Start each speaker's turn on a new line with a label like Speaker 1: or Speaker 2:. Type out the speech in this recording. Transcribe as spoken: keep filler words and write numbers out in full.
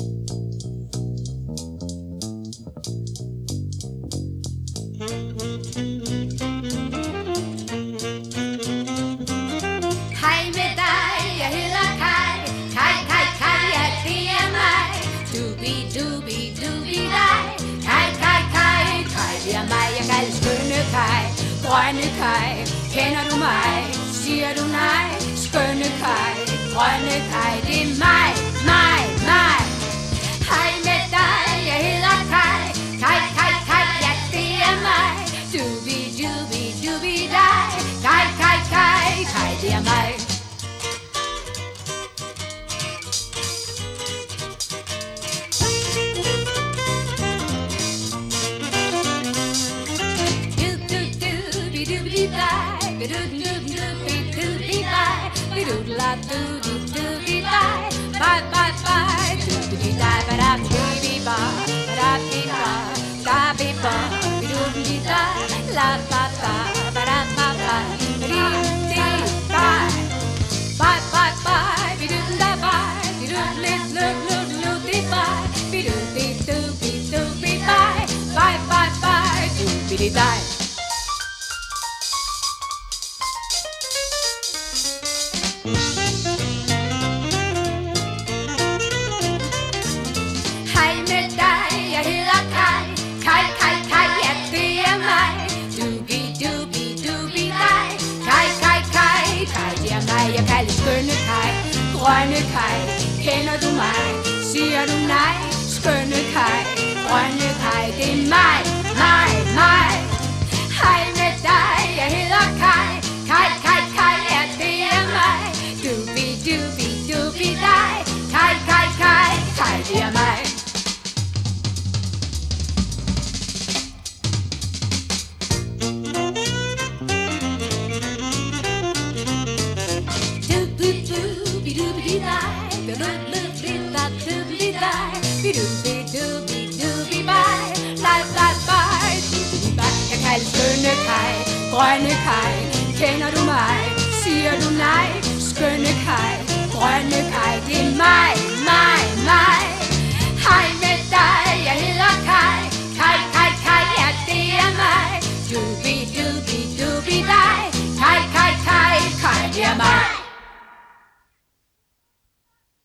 Speaker 1: Hej med dig, jeg hedder Kai. Kai, Kai, Kai, ja, det er mig. Dubi, dubi, dubi dig. Kai, Kai, Kai, Kai, det er mig. Jeg kalder skønne Kai, grønne Kai. Kender du mig? Siger du nej? Skønne Kai, grønne Kai, det er mig, mig, mig. Hej med dig, jeg hedder Kai. Kai, Kai, Kai, ja, det er mig. Dubi, dubi, dubi dig. Kai, Kai, Kai, Kai, det er mig. Bye bye bye, doobie die, ba da doobie ba, ba da dee ba, da be ba, doobie die, la ba ba, ba da ba ba, dee dee bye. Bye bye bye, be doo da bye, be doo lit look look look dee bye, be doo dee doobie doobie bye, bye bye bye, doobie dee die. Jeg kalder skønne Kai, grønne Kai. Kender du mig? Siger du nej? Skønne Kai, grønne Kai, det er mig, mig, mig. Hej med dig, jeg hedder Kai. Kai, Kai, Kai, ja, det er mig. Dubi, dubi, dubi dig. Kai, Kai, Kai, Kai, det er mig. Jeg kalder skønne Kai, grønne Kai. Kender du mig? Siger du nej? Skønne Kai, grønne Kai, det er mig.